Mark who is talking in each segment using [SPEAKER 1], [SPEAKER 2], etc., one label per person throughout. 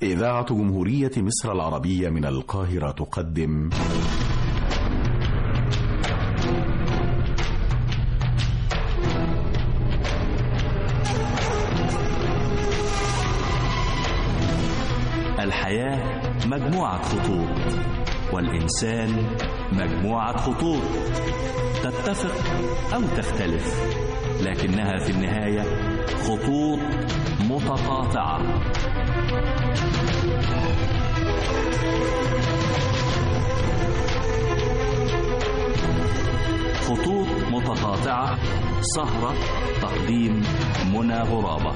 [SPEAKER 1] إذاعة جمهورية مصر العربية من القاهرة تقدم
[SPEAKER 2] الحياة مجموعة خطوط، والإنسان مجموعة خطوط تتفق أو تختلف، لكنها في النهاية خطوط متقاطعة. خطوط متقاطعة، سهرة تقديم منى غرابة.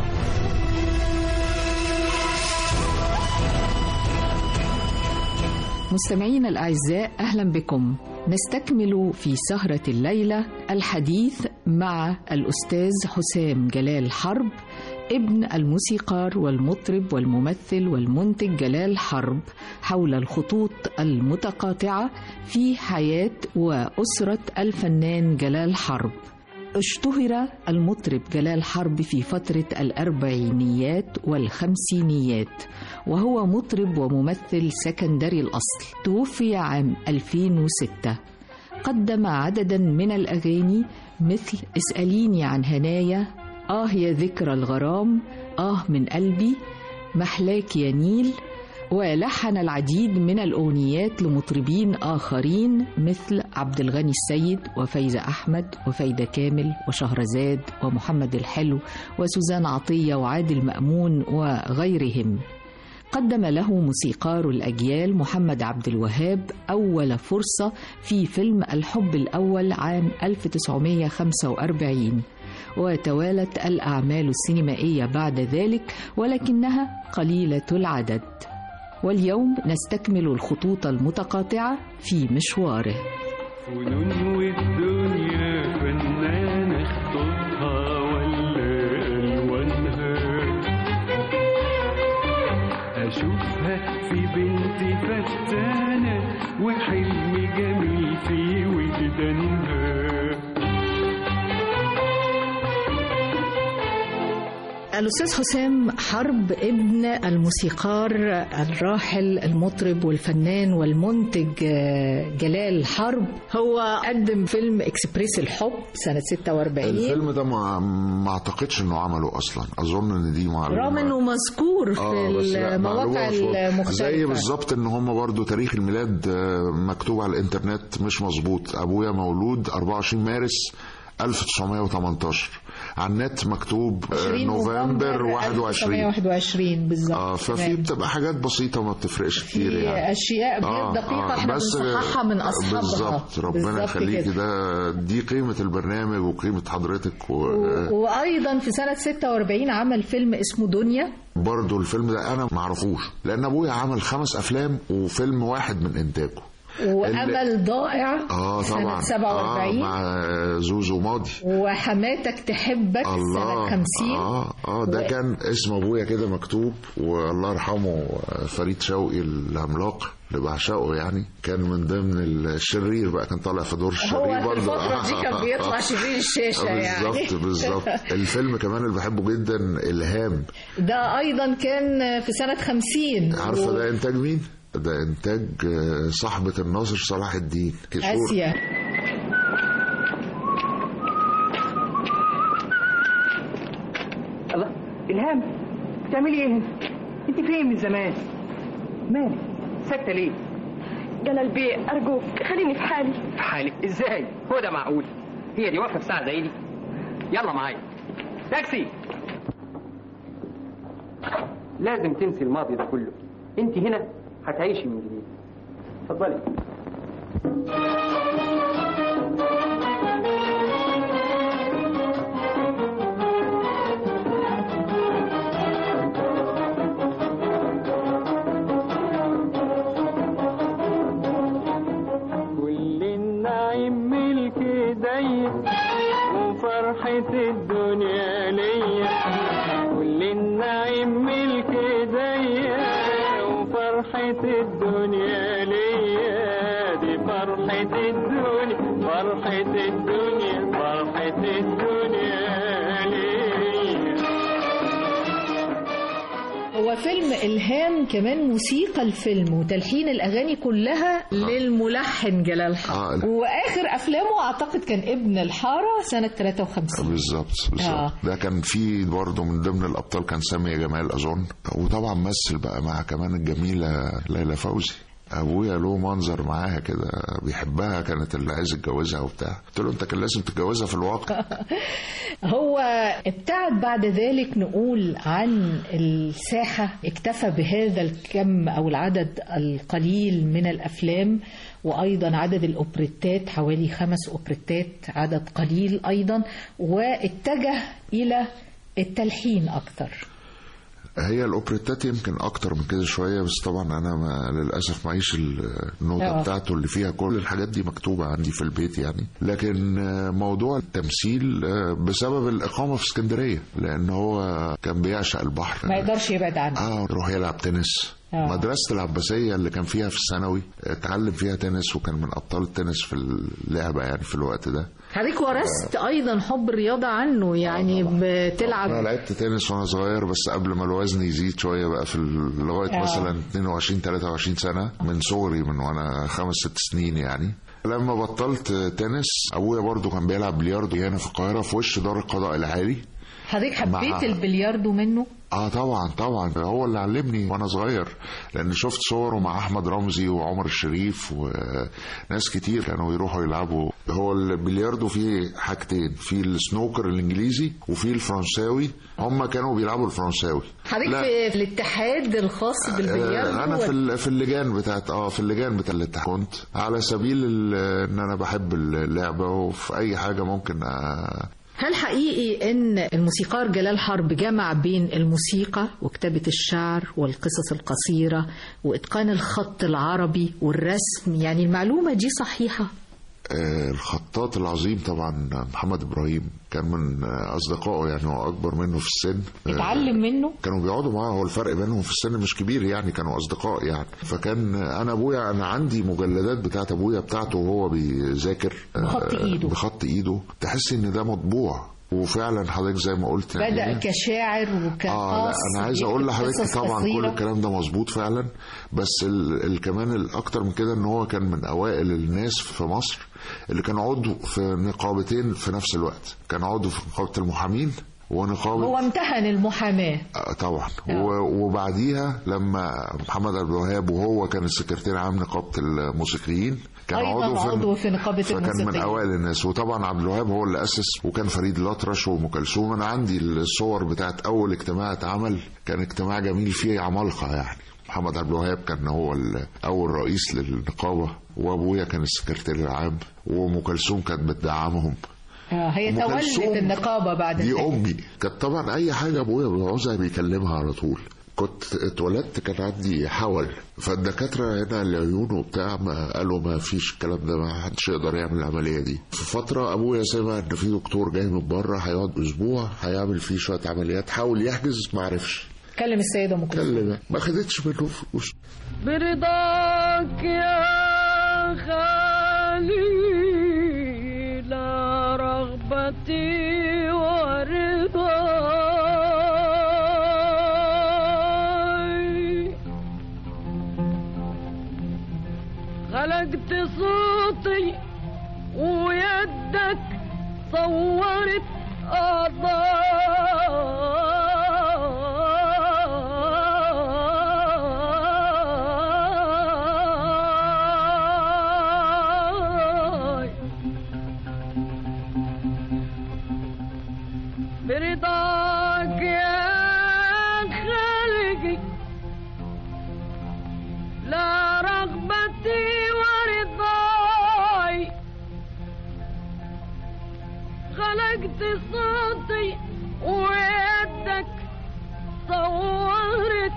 [SPEAKER 3] مستمعينا الأعزاء، أهلا بكم. نستكمل في سهرة الليلة الحديث مع الأستاذ حسام جلال حرب، ابن الموسيقار والمطرب والممثل والمنتج جلال حرب، حول الخطوط المتقاطعة في حياة وأسرة الفنان جلال حرب. اشتهر المطرب جلال حرب في فترة الأربعينيات والخمسينيات، وهو مطرب وممثل سكندري الأصل. توفي عام 2006. قدم عددا من الأغاني مثل اسأليني عن هنايا، يا ذكرى الغرام، من قلبي، محلاك يا نيل، ولحن العديد من الأغنيات لمطربين آخرين مثل عبد الغني السيد وفايزة أحمد وفايدة كامل وشهرزاد ومحمد الحلو وسوزان عطية وعادل مأمون وغيرهم. قدم له موسيقار الأجيال محمد عبد الوهاب أول فرصة في فيلم الحب الأول عام 1945، وتوالت الأعمال السينمائية بعد ذلك ولكنها قليلة العدد. واليوم نستكمل الخطوط المتقاطعة في مشواره.
[SPEAKER 4] فنون والدنيا فنانة خطوطها ولا ألوانها، أشوفها في بنت فتانة وحلم جميل في وجدانها.
[SPEAKER 3] الأستاذ حسام حرب، ابن الموسيقار الراحل المطرب والفنان والمنتج جلال حرب، هو قدم فيلم إكسبريس الحب سنة 46.
[SPEAKER 5] الفيلم ده ما أعتقدش أنه عمله أصلا، أظن أن دي معلومة
[SPEAKER 3] رغم أنه مذكور في المواقع المختلفة.
[SPEAKER 5] زي بالظبط أن هم برضو تاريخ الميلاد مكتوب على الإنترنت مش مظبوط. أبويا مولود 24 مارس 1918، على النت مكتوب نوفمبر 21
[SPEAKER 3] بالظبط.
[SPEAKER 5] ففي بتبقى حاجات بسيطة ما بتفرقش كتير، يعني
[SPEAKER 3] أشياء دقيقة احنا بنصححها من أصحابها.
[SPEAKER 5] بالظبط، ربنا يخليكي. دي قيمة البرنامج وقيمة حضرتك
[SPEAKER 3] وأيضا في سنة 46 عمل فيلم اسمه دنيا.
[SPEAKER 5] برضو الفيلم ده أنا معرفوش، لأن أبويا عمل 5 أفلام وفيلم واحد من إنتاجه.
[SPEAKER 3] وأمل ضائع
[SPEAKER 5] طبعا
[SPEAKER 3] 47
[SPEAKER 5] مع زوزو ماضي،
[SPEAKER 3] وحماتك تحبك سنة 50.
[SPEAKER 5] ده كان اسم أبويا كده مكتوب. والله يرحمه فريد شوقي العملاق اللي بعشقه، يعني كان من ضمن الشرير بقى، كان طالع في دور الشرير برضه.
[SPEAKER 3] هو الفترة دي كان بيطلع شرير الشاشة يعني.
[SPEAKER 5] بالظبط. الفيلم كمان اللي بحبه جدا إلهام،
[SPEAKER 3] ده أيضا كان في سنة 50.
[SPEAKER 5] عارفة ده إنتاج مين؟ ده إنتاج صاحبة الناصر صلاح الدين كشور.
[SPEAKER 3] آسيا.
[SPEAKER 6] الله، إلهام بتعملي إيه؟ أنت فين من زمان؟ مالك؟ ساكتة ليه؟
[SPEAKER 7] جلال بيه أرجوك خليني في حالي.
[SPEAKER 6] في حالك؟ إزاي؟ هو ده معقول؟ هي دي واقفة في ساعة زي دي؟ يلا معايا تاكسي. لازم تنسي الماضي ده كله، أنت هنا هتعيشي من جديد. اتفضلي.
[SPEAKER 4] كل النعيم ملك ايديا وفرحة الدنيا ليا، كل النعيم ملك ايديا وفرحة الدنيا ليا، دي فرحة الدنيا، فرحة الدنيا، فرحة الدنيا ليا.
[SPEAKER 3] هو الفيلم إلهام كمان موسيقى الفيلم وتلحين الأغاني كلها للملحن جلال حرب. وآخر أفلامه أعتقد كان ابن الحارة سنة 53.
[SPEAKER 5] بالظبط. ده كان فيه برضه من ضمن الأبطال كان سامية جمال أظن، وطبعا مثل بقى مع كمان الجميلة ليلى فوزي. ابويا له منظر معاها كده بيحبها، كانت اللي عايز يتجوزها وبتاع، قلت له انت كان لازم تتجوزها في الواقع.
[SPEAKER 3] هو ابتعد بعد ذلك نقول عن الساحة، اكتفى بهذا الكم او العدد القليل من الافلام، وايضا عدد الاوبريتات حوالي 5 اوبريتات، عدد قليل ايضا، واتجه الى التلحين اكثر.
[SPEAKER 5] هي الاوبريتات يمكن اكتر من كده شويه، بس طبعا انا للاسف معيش النوتة بتاعته اللي فيها كل الحاجات دي مكتوبه عندي في البيت يعني. لكن موضوع التمثيل بسبب الاقامه في اسكندريه، لان هو كان بيعشق البحر،
[SPEAKER 3] ما يقدرش يبعد عنه.
[SPEAKER 5] يروح يلعب تنس. مدرسة العباسية اللي كان فيها في الثانوي اتعلم فيها تنس، وكان من أبطال التنس في اللعبة يعني في الوقت ده.
[SPEAKER 3] حضرتك ورثت أيضا حب الرياضة عنه يعني بتلعب.
[SPEAKER 5] أنا لعبت تنس وأنا صغير، بس قبل ما الوزن يزيد شوية بقى في لغاية مثلا 22-23 سنة، من صغري من وأنا 5-6 سنين يعني. لما بطلت تنس أبويا برضو كان بيلعب بلياردو هنا في القاهرة في وش دار القضاء العالي.
[SPEAKER 3] حضرتك حبيت البلياردو منه؟
[SPEAKER 5] طبعا هو اللي علمني وانا صغير، لان شفت صوره مع احمد رمزي وعمر الشريف وناس كتير كانوا يروحوا يلعبوا. هو البلياردو فيه حاجتين، في السنوكر الانجليزي وفي الفرنساوي، هم كانوا بيلعبوا الفرنساوي.
[SPEAKER 3] حضرتك في الاتحاد الخاص بالبلياردو؟
[SPEAKER 5] انا في اللجان بتاعت في اللجان بتاع الاتحاد، كنت على سبيل ان انا بحب اللعبه، وفي اي حاجه ممكن
[SPEAKER 3] هل حقيقي ان الموسيقار جلال حرب جمع بين الموسيقى وكتابة الشعر والقصص القصيرة واتقان الخط العربي والرسم؟ يعني المعلومة دي صحيحة؟
[SPEAKER 5] الخطاط العظيم طبعا محمد إبراهيم كان من أصدقائه يعني، هو أكبر منه في السن.
[SPEAKER 3] اتعلم منه؟
[SPEAKER 5] كانوا بيقعدوا معاه، هو الفرق بينهم في السن مش كبير يعني، كانوا أصدقاء يعني. فكان أنا عندي مجلدات بتاعت أبويا بتاعته وهو بيذاكر بخط إيده، تحس إن ده مطبوع. وفعلا حضرتك زي ما قلت
[SPEAKER 3] بدأ يعني كشاعر وكقاص.
[SPEAKER 5] لا أنا عايز أقول لحضرتك طبعا كل الكلام ده مظبوط فعلا، بس كمان الأكتر من كده إن هو كان من أوائل الناس في مصر اللي كان عضو في نقابتين في نفس الوقت. كان عضو في نقابة المحامين ونقابة،
[SPEAKER 3] هو امتهن المحاماة
[SPEAKER 5] طبعا. وبعديها لما محمد عبد الوهاب وهو كان السكرتير عام نقابة الموسيقيين، كان
[SPEAKER 3] عضو في نقابة الموسيقيين،
[SPEAKER 5] فكان من أوائل الناس. وطبعا عبد الوهاب هو اللي أسس، وكان فريد الأطرش وأم كلثوم. أنا عندي الصور بتاعت أول اجتماع اتعمل، كان اجتماع جميل فيه عمالقة يعني. محمد عبد الوهاب كان هو أول رئيس للنقابة، وأبويا كان السكرتير العام، وأم كلثوم كانت بتدعمهم.
[SPEAKER 3] هي تولت النقابة بعد
[SPEAKER 5] دي أمي كانت طبعا أي حاجة أبويا بيعوزها بيكلمها على طول. كنت اتولدت كان عندي حول، فالدكاترة هنا العيون وبتاع ما قالوا ما فيش الكلام ده، ما حدش يقدر يعمل العملية دي. في فترة أبويا سمع إن في دكتور جاي من بره هيقعد أسبوع هيعمل فيه شوية عمليات، حاول يحجز ما عرفش.
[SPEAKER 3] كلم السيدة أم كلثوم،
[SPEAKER 5] ما خدتش منه فلوس.
[SPEAKER 4] برضاك يا خالي لا رغبتي ورضاي، خلقت صوتي ويدك صورت برضاك يا خالقي لا رغبتي ورضاي، خلقت صوتي ويدك صورت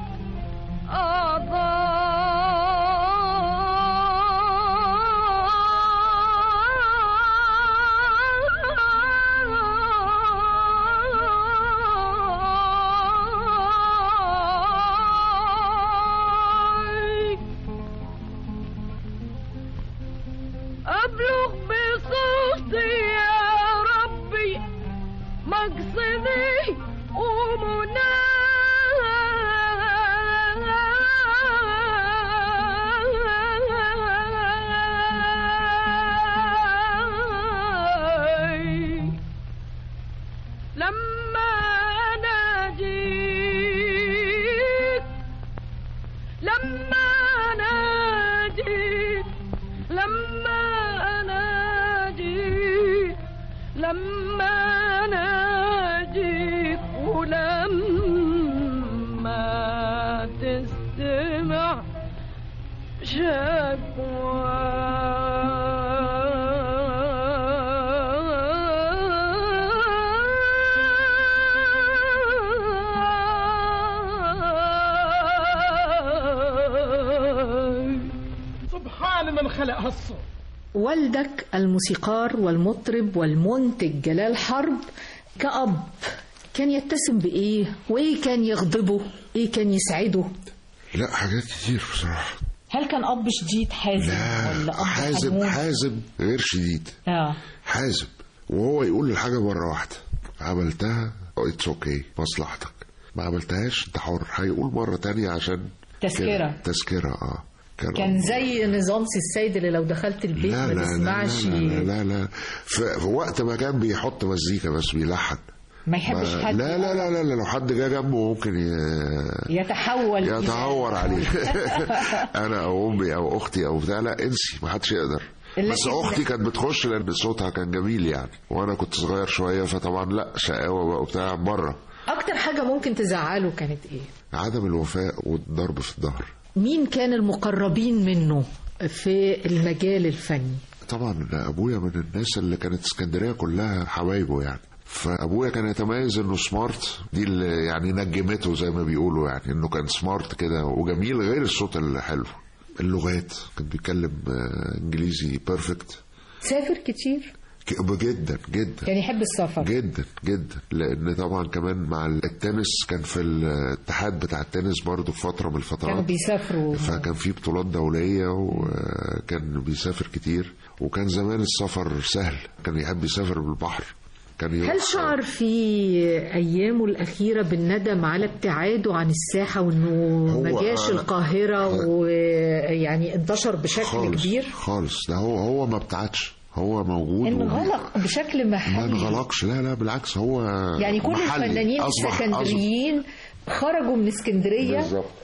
[SPEAKER 4] أبلغ بصوتي يا ربي مقصدي ومناي، لما أنا جيت لما أنا جيت لما أنا جيت ولما تستمع شكوى
[SPEAKER 8] من خلق هالصوت.
[SPEAKER 3] والدك الموسيقار والمطرب والمنتج جلال حرب كأب كان يتسم بإيه؟ وإيه كان يغضبه؟ إيه كان يسعده؟
[SPEAKER 5] لا حاجات كتير بصراحة.
[SPEAKER 3] هل كان أب شديد حازم ولا أب
[SPEAKER 5] حازم غير شديد. حازم وهو يقول الحاجة مرة واحدة، عملتها اتس اوكي مصلحتك، ما عملتهاش انت حر. هيقول مرة تانية عشان تذكرة.
[SPEAKER 3] كان زي نظام السيد اللي لو دخلت البيت ما تسمعش.
[SPEAKER 5] لا في وقت ما كان بيحط مزيكا بس بيلحن،
[SPEAKER 3] ما يحبش حد.
[SPEAKER 5] لا لو حد جه جنبه ممكن يتهور عليه. انا او امي او اختي او بتاع، لا انسي ما حدش يقدر. بس اختي كانت بتخش لان صوتها كان جميل يعني، وانا كنت صغير شويه فطبعا لا شقاوه بقى وبتاع بره.
[SPEAKER 3] اكتر حاجه ممكن تزعله كانت ايه؟
[SPEAKER 5] عدم الوفاء والضرب في الظهر. مين
[SPEAKER 3] كان المقربين منه في المجال الفني؟
[SPEAKER 5] طبعا ابويا من الناس اللي كانت اسكندريه كلها حبايبه يعني، فابويا كان يتميز انه سمارت، دي اللي يعني نجمته زي ما بيقولوا يعني، انه كان سمارت كده وجميل غير الصوت الحلو. اللغات كان بيتكلم انجليزي بيرفكت.
[SPEAKER 3] سافر كتير
[SPEAKER 5] جدا جدا،
[SPEAKER 3] كان يحب السفر
[SPEAKER 5] جدا جدا، لان طبعا كمان مع التنس كان في الاتحاد بتاع التنس برضو في فتره من الفترات
[SPEAKER 3] كانوا بيسافروا،
[SPEAKER 5] فكان في بطولات دوليه وكان بيسافر كتير. وكان زمان السفر سهل، كان يحب يسافر بالبحر.
[SPEAKER 3] هل شعر في أيامه الأخيرة بالندم على ابتعاده عن الساحة وأنه ما جاش القاهرة ويعني انتشر بشكل كبير؟
[SPEAKER 5] خالص، ده هو ما ابتعدش، هو موجود.
[SPEAKER 3] انغلق بشكل محلي.
[SPEAKER 5] ما انغلقش، لا بالعكس، هو
[SPEAKER 3] يعني كل الفنانين الاسكندريين خرجوا من اسكندرية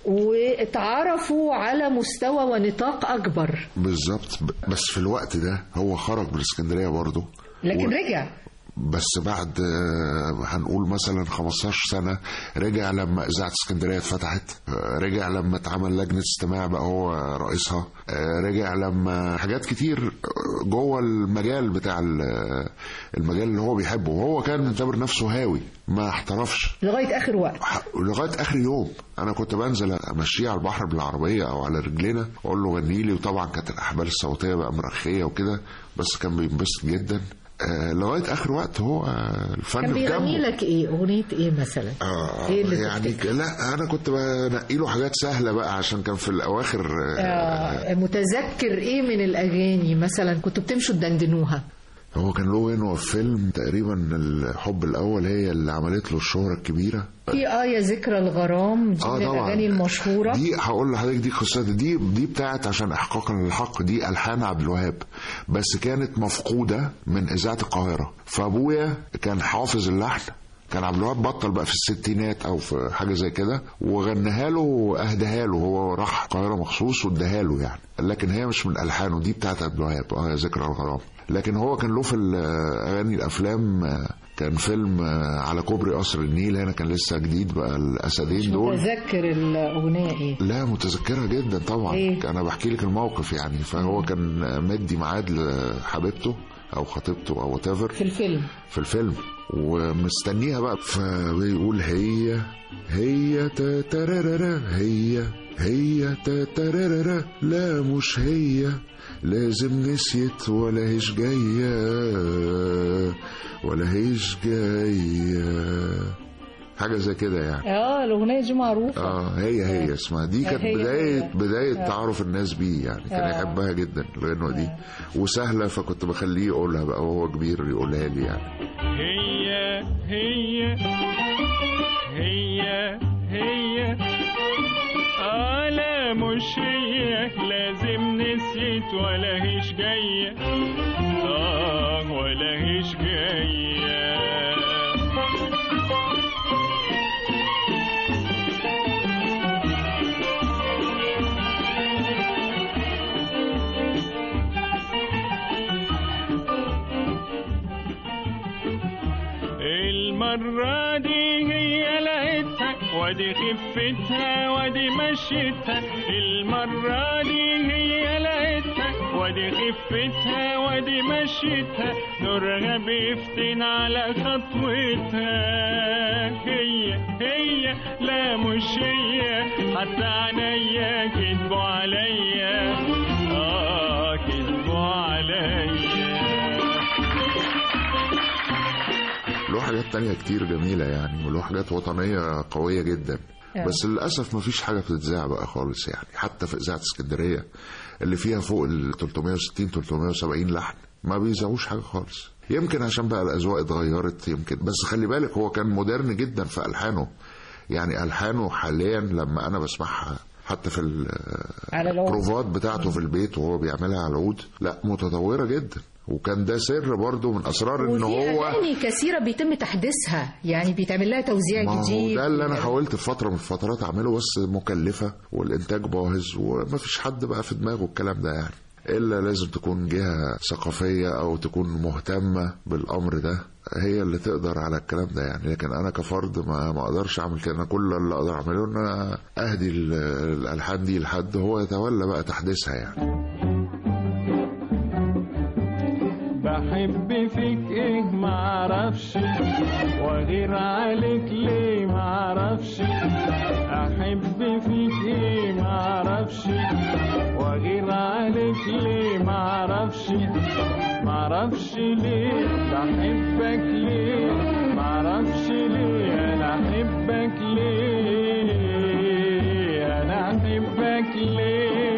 [SPEAKER 3] واتعرفوا على مستوى ونطاق أكبر.
[SPEAKER 5] بالظبط، بس في الوقت ده هو خرج من اسكندرية برضه
[SPEAKER 3] لكن رجع،
[SPEAKER 5] بس بعد هنقول مثلا 15 سنة رجع لما إذاعة اسكندرية اتفتحت، رجع لما اتعمل لجنة استماع بقى هو رئيسها، رجع لما حاجات كتير جوه المجال بتاع المجال اللي هو بيحبه. وهو كان معتبر نفسه هاوي، ما احترفش
[SPEAKER 3] لغاية آخر وقت،
[SPEAKER 5] لغاية آخر يوم. أنا كنت بنزل أمشيه على البحر بالعربية أو على رجلينا أقول له غنيلي، وطبعا كانت الأحبال الصوتية بقى مرخية وكده، بس كان بينبسط جدا لغاية آخر وقت. هو الفن
[SPEAKER 3] كان بيغني لك إيه؟ أغنية إيه مثلا؟ إيه اللي
[SPEAKER 5] يعني لا أنا كنت بنقي له حاجات سهلة بقى عشان كان في الأواخر.
[SPEAKER 3] متذكر إيه من الأغاني مثلا كنتوا بتمشوا تدندنوها؟
[SPEAKER 5] هو كان له هنا فيلم تقريبا الحب الأول هي اللي عملت له الشهرة الكبيرة.
[SPEAKER 3] في يا ذكرى الغرام دي من الأغاني المشهورة.
[SPEAKER 5] دي هقول لحضرتك دي قصتها، دي بتاعت عشان إحقاقا للحق، دي ألحان عبد الوهاب، بس كانت مفقودة من إذاعة القاهرة. فأبويا كان حافظ اللحن، كان عبد الوهاب بطل بقى في الستينات أو في حاجة زي كده، وغناها له وأهداها له، هو راح القاهرة مخصوص واداها له يعني، لكن هي مش من ألحانه، دي بتاعت عبد الوهاب يا ذكرى الغرام. لكن هو كان له في الأغاني الأفلام، كان فيلم على كوبري قصر النيل، هنا كان لسه جديد بقى الأسدين دول.
[SPEAKER 3] متذكر الأغنية إيه؟
[SPEAKER 5] لا متذكرها جدا طبعا. إيه؟ أنا بحكي لك الموقف يعني. فهو كان مدي ميعاد لحبيبته أو خطيبته أو whatever في الفيلم ومستنيها بقى، فبيقول هي تتررر هي تتررر لا مش هي، لازم نسيت ولا هيش جاية حاجة زي كده يعني.
[SPEAKER 3] الأغنية دي معروفة.
[SPEAKER 5] هي اسمها دي كانت بداية تعرف الناس بيه يعني. كان يحبها جدا الغنوة دي وسهلة، فكنت بخليه يقولها بقى وهو كبير يقولها لي يعني.
[SPEAKER 9] هي لا مش هي، لازم نسيت ولا هيش جاية، ولا هيش جاية. المرة دي هي لقيتها وادي خفتها وادي مشيتها، المرة دي هي لقيتها وادي خفتها وادي مشيتها، نورها بيفتن على خطوتها. هي لا مش هي، حتى عينيا كدبوا عليا، كدبوا عليا.
[SPEAKER 5] له حاجات تانية كتير جميلة يعني، وله حاجات وطنية قوية جدا، بس للأسف مفيش حاجة بتتذاع بقى خالص يعني. حتى في إذاعة اسكندرية اللي فيها فوق ال 360-370 لحن ما بيذاعوش حاجة خالص. يمكن عشان بقى الأذواق اتغيرت يمكن، بس خلي بالك هو كان مودرن جدا في ألحانه. يعني ألحانه حاليا لما أنا بسمعها حتى في البروفات بتاعته في البيت وهو بيعملها على العود، لا متطورة جدا. وكان ده سر برضو من أسرار إن هو
[SPEAKER 3] وفي أغاني كثيرة بيتم تحديثها، يعني بيتعمل لها توزيع جديد.
[SPEAKER 5] ده اللي أنا حاولت في فترة من الفترات أعمله، بس مكلفة والإنتاج باهظ ومفيش حد بقى في دماغه الكلام ده يعني، إلا لازم تكون جهة ثقافية أو تكون مهتمة بالأمر ده هي اللي تقدر على الكلام ده يعني. لكن أنا كفرد ما أقدرش أعمل كده. أنا كل اللي أقدر أعمله إن أنا أهدي الألحان دي لحد هو يتولى بقى تحديثها يعني.
[SPEAKER 9] بحب فيك ايه معرفش، وغير عليك ليه معرفش، احب فيك ايه معرفش، وغير عليك ليه معرفش، معرفش ليه بحبك ليه، معرفش ليه انا احبك ليه، انا احبك ليه.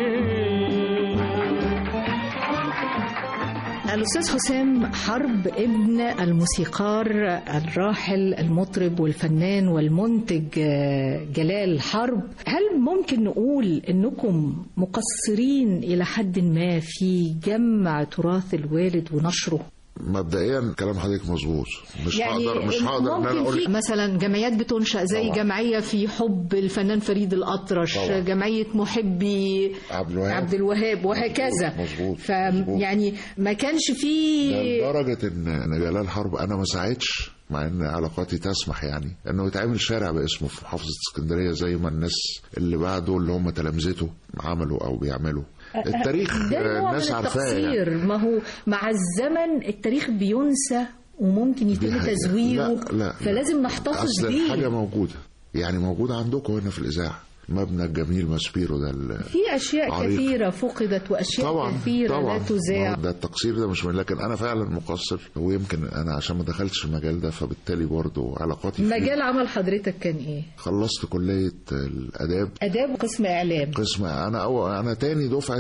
[SPEAKER 3] الأستاذ حسام حرب ابن الموسيقار الراحل المطرب والفنان والمنتج جلال حرب، هل ممكن نقول أنكم مقصرين إلى حد ما في جمع تراث الوالد ونشره؟
[SPEAKER 5] مبدئيا كلام حضرتك مظبوط، مش
[SPEAKER 3] يعني
[SPEAKER 5] هقدر ان انا اقول
[SPEAKER 3] في مثلا جمعيات بتنشأ زي طبعا. جمعيه في حب الفنان فريد الأطرش طبعا. جمعيه محبي عبد الوهاب وهكذا.
[SPEAKER 5] مظبوط.
[SPEAKER 3] يعني ما كانش فيه
[SPEAKER 5] لدرجه ان جلال حرب انا ما ساعدش، مع ان علاقاتي تسمح يعني انه يتعمل شارع باسمه في محافظه اسكندريه زي ما الناس اللي بعده اللي هم تلامذته عملوا او بيعملوا. التاريخ الناس عارفاه يعني.
[SPEAKER 3] ما هو مع الزمن التاريخ بينسى وممكن يتم تزويره.
[SPEAKER 5] لا
[SPEAKER 3] فلازم نحتفظ بيه.
[SPEAKER 5] الحاجه موجوده يعني، موجوده عندكم هنا في الاذاعه. مبنى الجميل ماسبيرو ده
[SPEAKER 3] في اشياء عريق. كثيره فقدت واشياء طبعًا كثيره لا تذاع.
[SPEAKER 5] ده التقصير ده مش من، لكن انا فعلا مقصر، ويمكن انا عشان ما دخلتش المجال ده فبالتالي برضو علاقاتي
[SPEAKER 3] مجال عمل حضرتك كان ايه؟
[SPEAKER 5] خلصت كليه الاداب،
[SPEAKER 3] وقسم اعلام.
[SPEAKER 5] انا تاني دفعه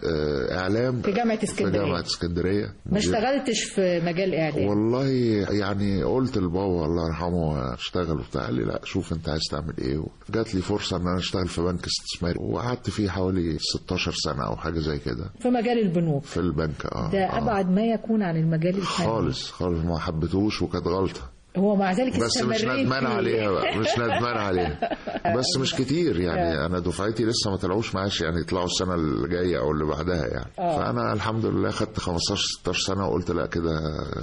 [SPEAKER 5] اعلام
[SPEAKER 3] في جامعه
[SPEAKER 5] اسكندريه.
[SPEAKER 3] ما اشتغلتش في مجال اعلام
[SPEAKER 5] والله يعني. قلت لبابا الله يرحمه اشتغل وبتاع، قال لي لا شوف انت عايز تعمل ايه. جات لي فرصه ان انا اشتغل في بنك استثماري وقعدت فيه حوالي 16 سنه او حاجه زي كده في
[SPEAKER 3] مجال البنوك
[SPEAKER 5] في البنك.
[SPEAKER 3] ده ابعد ما يكون عن المجال الفني
[SPEAKER 5] خالص ما حبيتهوش وكانت غلطه.
[SPEAKER 3] هو مع ذلك
[SPEAKER 5] بس مش ندمان عليها بقى، مش ندمان عليها بس مش كتير يعني. انا دفعتي لسه ما طلعوش معاش يعني، يطلعوا السنه اللي جايه او اللي بعدها يعني. فانا الحمد لله خدت 15-16 سنه وقلت لا كده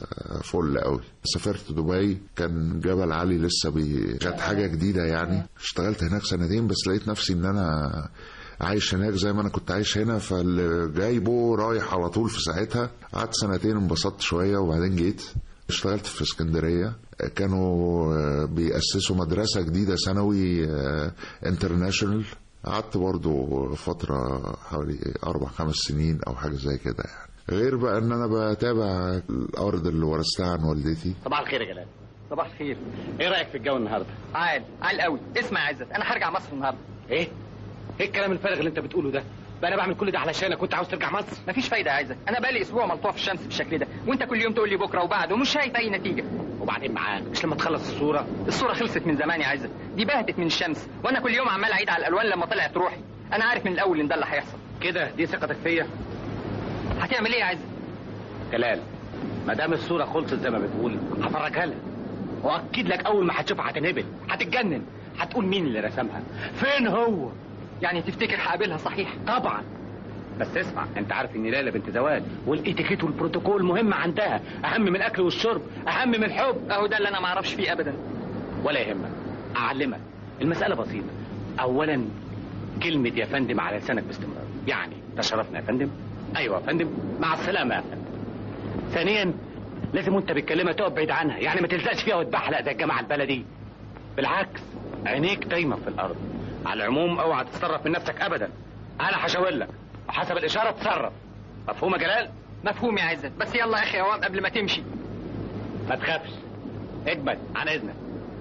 [SPEAKER 5] فل قوي. سافرت دبي، كان جبل علي لسه كانت حاجه جديده يعني. اشتغلت هناك سنتين بس لقيت نفسي ان انا عايش هناك زي ما انا كنت عايش هنا، فاللي جايبه رايح على طول في ساعتها. قعدت سنتين انبسطت شويه وبعدين جيت اشتغلت في اسكندريه. كانوا بيأسسوا مدرسة جديدة ثانوي انترناشونال. قعدت برضو فترة حوالي 4-5 سنين أو حاجة زي كده يعني. غير بقى ان انا بتابع الارض اللي ورثتها عن والدتي.
[SPEAKER 6] صباح الخير يا جلال.
[SPEAKER 10] صباح الخير. ايه رايك في الجو النهارده؟
[SPEAKER 6] عال قوي. اسمع يا عزت، انا هرجع مصر النهارده.
[SPEAKER 10] ايه الكلام الفارغ اللي انت بتقوله ده؟ بقى انا بعمل كل ده علشانك كنت عاوز ترجع مصر؟
[SPEAKER 6] مفيش فايده يا عزت، انا بقالي اسبوع ملطوع في الشمس بالشكل ده، وانت كل يوم تقول لي بكره وبعد ومش شايف اي نتيجه.
[SPEAKER 10] وبعدين معاك مش لما تخلص الصوره
[SPEAKER 6] خلصت من زمان يا عزت، دي بهتت من الشمس، وانا كل يوم عمال اعيد على الالوان لما طلعت روحي. انا عارف من الاول ان ده اللي هيحصل.
[SPEAKER 10] كده دي ثقتك فيا؟
[SPEAKER 6] هتعمل ايه يا عزت؟
[SPEAKER 10] جلال، ما دام الصوره خلصت زي ما بتقول هفرجها لك، واكد لك اول ما هتشوفها هتنهبل، هتتجنن، هتقول مين اللي رسمها، فين هو.
[SPEAKER 6] يعني تفتكر هقابلها صحيح؟
[SPEAKER 10] طبعا. بس اسمع، انت عارف ان ليلى بنت زواج، والاتيكيت والبروتوكول مهم عندها، اهم من الاكل والشرب، اهم من الحب.
[SPEAKER 6] اهو ده اللي انا ما اعرفش فيه ابدا.
[SPEAKER 10] ولا يهمك، اعلمك. المساله بسيطه. اولا كلمه يا فندم على لسانك باستمرار، يعني تشرفنا يا فندم، ايوه يا فندم، مع السلامه يا فندم. ثانيا لازم وانت بتكلمها تقف بعيد عنها، يعني ما تلزقش فيها وتبحلق زي الجماعه البلدي. بالعكس عينيك دايما في الارض. على العموم اوعى تتصرف من نفسك ابدا، انا هشاور لك وحسب الاشاره تصرف. مفهوم يا جلال؟
[SPEAKER 6] مفهوم يا عزت، بس يلا يا اخي اوام قبل ما تمشي.
[SPEAKER 10] ما تخافش، اجمد عن اذنك.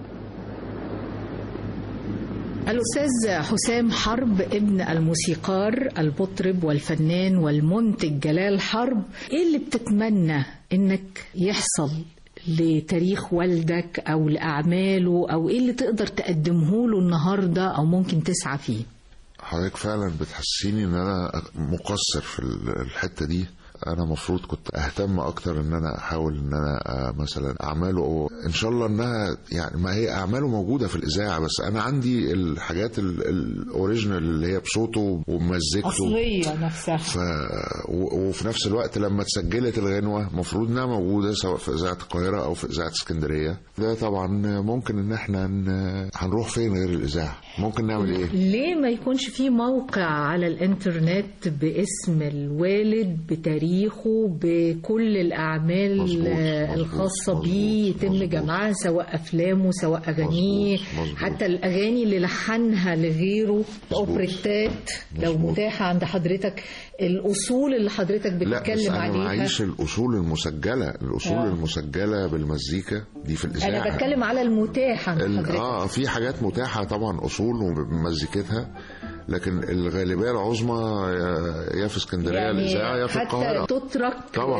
[SPEAKER 3] الأستاذ حسام حرب ابن الموسيقار المطرب والفنان والمنتج جلال حرب، ايه اللي بتتمنى انك يحصل لتاريخ والدك او لأعماله، او ايه اللي تقدر تقدمه له النهاردة او ممكن تسعى فيه؟
[SPEAKER 5] حضرتك فعلا بتحسيني ان انا مقصر في الحتة دي. انا مفروض كنت اهتم اكتر ان انا احاول ان انا مثلا اعماله ان شاء الله انها يعني ما هي اعماله موجوده في الاذاعه، بس انا عندي الحاجات الاوريجينال اللي هي بصوته ومزيكته
[SPEAKER 3] اصليه نفسها.
[SPEAKER 5] وفي نفس الوقت لما اتسجلت الغنوه المفروض انها موجوده سواء في اذاعه القاهره او في اذاعه اسكندريه. ده طبعا ممكن ان احنا هنروح فين غير الاذاعه؟ ممكن نعمل ايه؟
[SPEAKER 3] ليه ما يكونش في موقع على الانترنت باسم الوالد بتاريخه بكل الأعمال الخاصة بيه يتم جمعها، سواء أفلامه سواء أغانيه، حتى الأغاني اللي لحنها لغيره، الأوبريتات لو متاحة عند حضرتك، الأصول اللي حضرتك بتتكلم عليها.
[SPEAKER 5] أنا معيش الأصول المسجلة، الأصول المسجلة بالمزيكا دي في الإذاعة.
[SPEAKER 3] أنا بتكلم على المتاح عند حضرتك.
[SPEAKER 5] في حاجات متاحة طبعا أصول ومزيكتها، لكن الغالبية العظمى يا في اسكندرية يعني الإذاعة يا في القاهرة،
[SPEAKER 3] حتى تترك
[SPEAKER 5] طبعا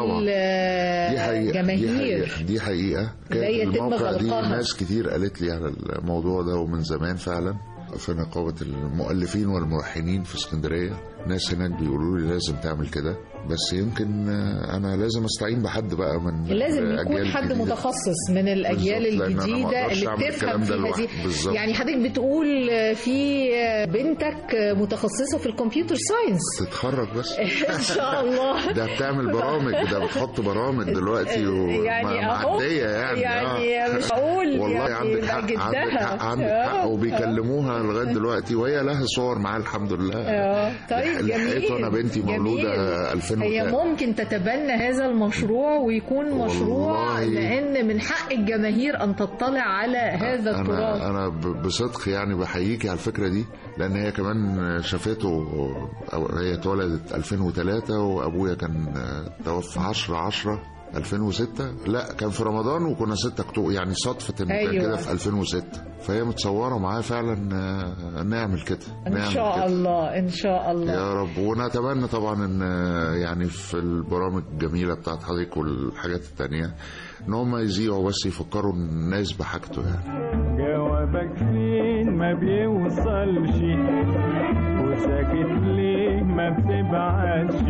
[SPEAKER 3] للجماهير.
[SPEAKER 5] دي حقيقة. الموقع دي ناس كتير قالت لي على الموضوع ده ومن زمان فعلا، في نقابة المؤلفين والملحنين في اسكندرية ناس هناك بيقولوا لي لازم تعمل كده، بس يمكن انا لازم استعين بحد بقى من
[SPEAKER 3] لازم يكون حد جديدة. متخصص من الاجيال الجديده اللي بتفهم في هذه. يعني حضرتك بتقول في بنتك متخصصه في الكمبيوتر ساينس
[SPEAKER 5] تتخرج بس
[SPEAKER 3] ان شاء الله.
[SPEAKER 5] ده بتعمل برامج، ده بتحط برامج دلوقتي ومعديه يعني
[SPEAKER 3] مش هقول
[SPEAKER 5] والله
[SPEAKER 3] يعني
[SPEAKER 5] عندك حق وبيكلموها لغايه دلوقتي وهي لها صور معاها الحمد لله.
[SPEAKER 3] طيب جميل.
[SPEAKER 5] انا بنتي مولوده 2000.
[SPEAKER 3] هي ممكن تتبنى هذا المشروع ويكون مشروع، لأن من حق الجماهير أن تطلع على هذا التراث.
[SPEAKER 5] أنا بصدق يعني بحييكي على الفكرة دي، لأن هي كمان شافته. هي اتولدت 2003 وأبويا كان توفى 10/10/2006. لا كان في رمضان وكنا 6 أكتوبر، يعني صدفة إنه كان كده في 2006. فهي متصورة معاه فعلا نعمل كده
[SPEAKER 3] إن شاء الله إن شاء الله
[SPEAKER 5] يا رب. ونتمنى طبعا إن يعني في البرامج الجميلة بتاعت حضرتك والحاجات التانية إن هم يذيعوا بس يفكروا الناس بحاجته يعني.
[SPEAKER 9] جوابك فين ما بيوصلش وساكت ليه ما بتبعتش؟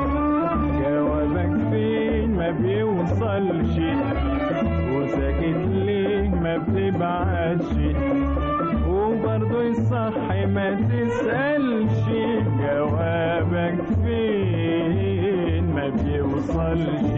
[SPEAKER 9] جوابك فين ما بيوصلش وساكت ليه ما بتبعتش؟ وبرضه يصح ما تسألش جوابك فين ما بيوصلش.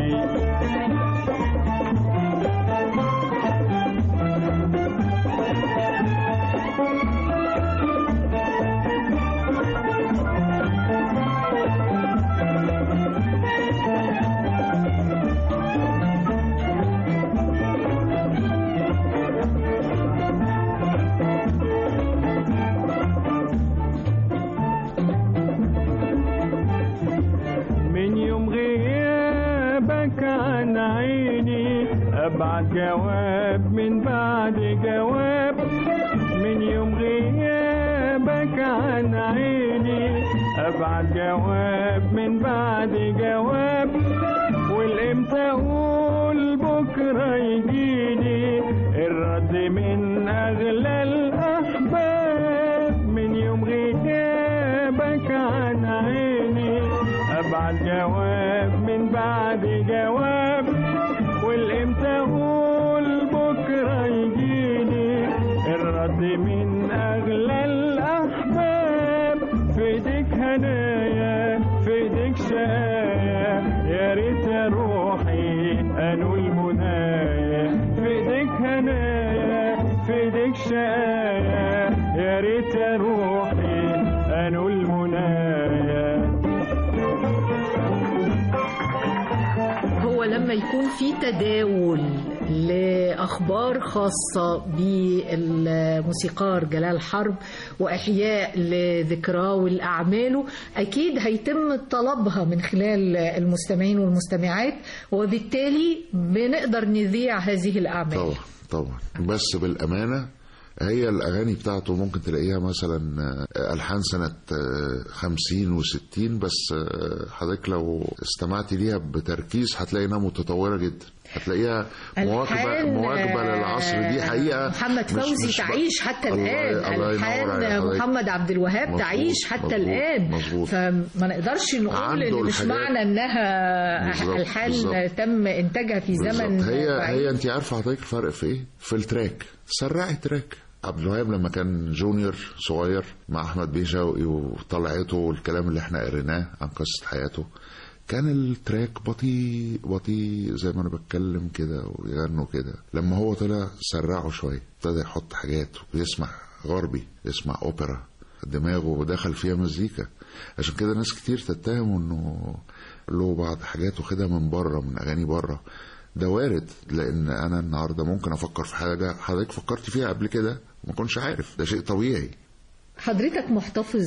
[SPEAKER 9] بعد جواب من بعد جواب، من يوم غيابك عن عيني أبعد جواب من بعد جواب، والإمتى أقول بكرة يجيني الرد من أغلى الأحباب. من يوم غيابك عن عيني أبعد جواب من بعد جواب، والإمتى أقول بكرة يجيني الرد من أغلى الأحباب. في إيديك هنايا في ايديك شقايا يا ريت يا روحي انول منايا في ايديك هنايا في ايديك شقايا يا ريت يا روحي انول منايا.
[SPEAKER 3] هو لما يكون في تداول لأخبار خاصة بالموسيقار جلال حرب وإحياء لذكراه والأعماله، أكيد هيتم طلبها من خلال المستمعين والمستمعات، وبالتالي بنقدر نذيع هذه الأعمال.
[SPEAKER 5] طبعا بس بالأمانة هي الأغاني بتاعته ممكن تلاقيها مثلا ألحان سنة 50 و60، بس حضرتك لو استمعتي ليها بتركيز هتلاقي إنها متطورة جدا، هتلاقيها مواكبة للعصر. دي حقيقة.
[SPEAKER 3] محمد فوزي تعيش حتى الآن، ألحان محمد عبد الوهاب مزبوط. تعيش حتى مزبوط. الآن مزبوط. فما نقدرش نقول إن مش معنى إنها ألحان تم إنتاجها في زمن.
[SPEAKER 5] هي أنت عارفة حضرتك الفرق في إيه؟ في التراك. سرعي تراك. عبد الوهاب لما كان جونيور صغير مع أحمد بيه شوقي وطلعته والكلام اللي احنا قريناه عن قصة حياته، كان التراك بطيء بطيء زي ما انا بتكلم كده ويغنوا كده. لما هو طلع سرعه شويه، ابتدى يحط حاجات ويسمع غربي، يسمع اوبرا، دماغه دخل فيها مزيكا. عشان كده ناس كتير تتهمه انه له بعض حاجات واخدها من بره، من اغاني بره. ده وارد، لان انا النهارده ممكن افكر في حاجه حضرتك فكرت فيها قبل كده وما كنتش عارف. ده شيء طبيعي.
[SPEAKER 3] حضرتك محتفظ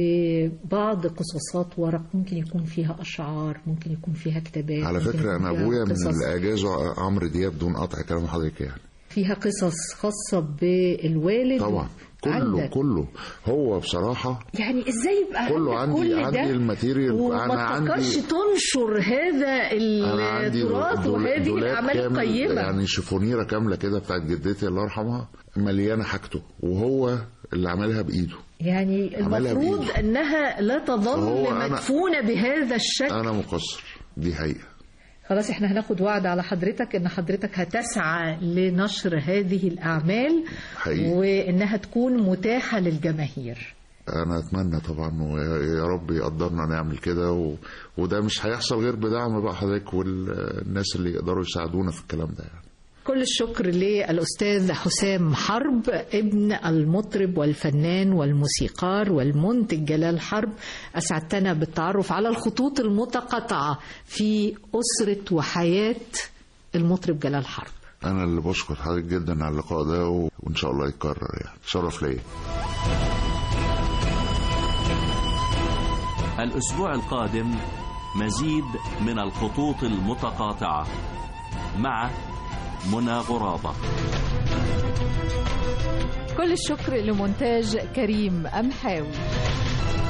[SPEAKER 3] ببعض قصصات ورق، ممكن يكون فيها أشعار، ممكن يكون فيها كتابات.
[SPEAKER 5] على فكرة أنا أبويا من اللي أجازوا عمرو دياب دون قطع كلام حضرتك، يعني
[SPEAKER 3] فيها قصص خاصة بالوالد.
[SPEAKER 5] طبعا كله هو بصراحة
[SPEAKER 3] يعني ازاي يبقى
[SPEAKER 5] كله عندي الماتيريال.
[SPEAKER 3] وما تفكرش تنشر هذا التراث وهذه الأعمال القيمة.
[SPEAKER 5] يعني شيفونيرة كاملة كده بتاعت جدتي الله يرحمها مليانة حاجته، وهو اللي عملها بإيده.
[SPEAKER 3] يعني المفروض أنها لا تظل مدفونة بهذا الشكل.
[SPEAKER 5] أنا مقصر، دي حقيقة.
[SPEAKER 3] خلاص احنا هناخد وعد على حضرتك ان حضرتك هتسعى لنشر هذه الأعمال حقيقي. وانها تكون متاحة للجماهير.
[SPEAKER 5] انا اتمنى طبعا، ويا رب يقدرنا نعمل كده، وده مش هيحصل غير بدعم بقى حضرتك والناس اللي يقدروا يساعدونا في الكلام ده يعني.
[SPEAKER 3] كل الشكر للأستاذ حسام حرب ابن المطرب والفنان والموسيقار والمنتج جلال حرب. أسعدتنا بالتعرف على الخطوط المتقاطعة في أسرة وحياة المطرب جلال حرب.
[SPEAKER 5] أنا اللي بشكر حضرتك جدا على اللقاء ده، وإن شاء الله يتكرر، يعني شرف ليا.
[SPEAKER 2] الأسبوع القادم مزيد من الخطوط المتقاطعة مع منى غرابة.
[SPEAKER 3] كل الشكر لمونتاج كريم أمحاوي.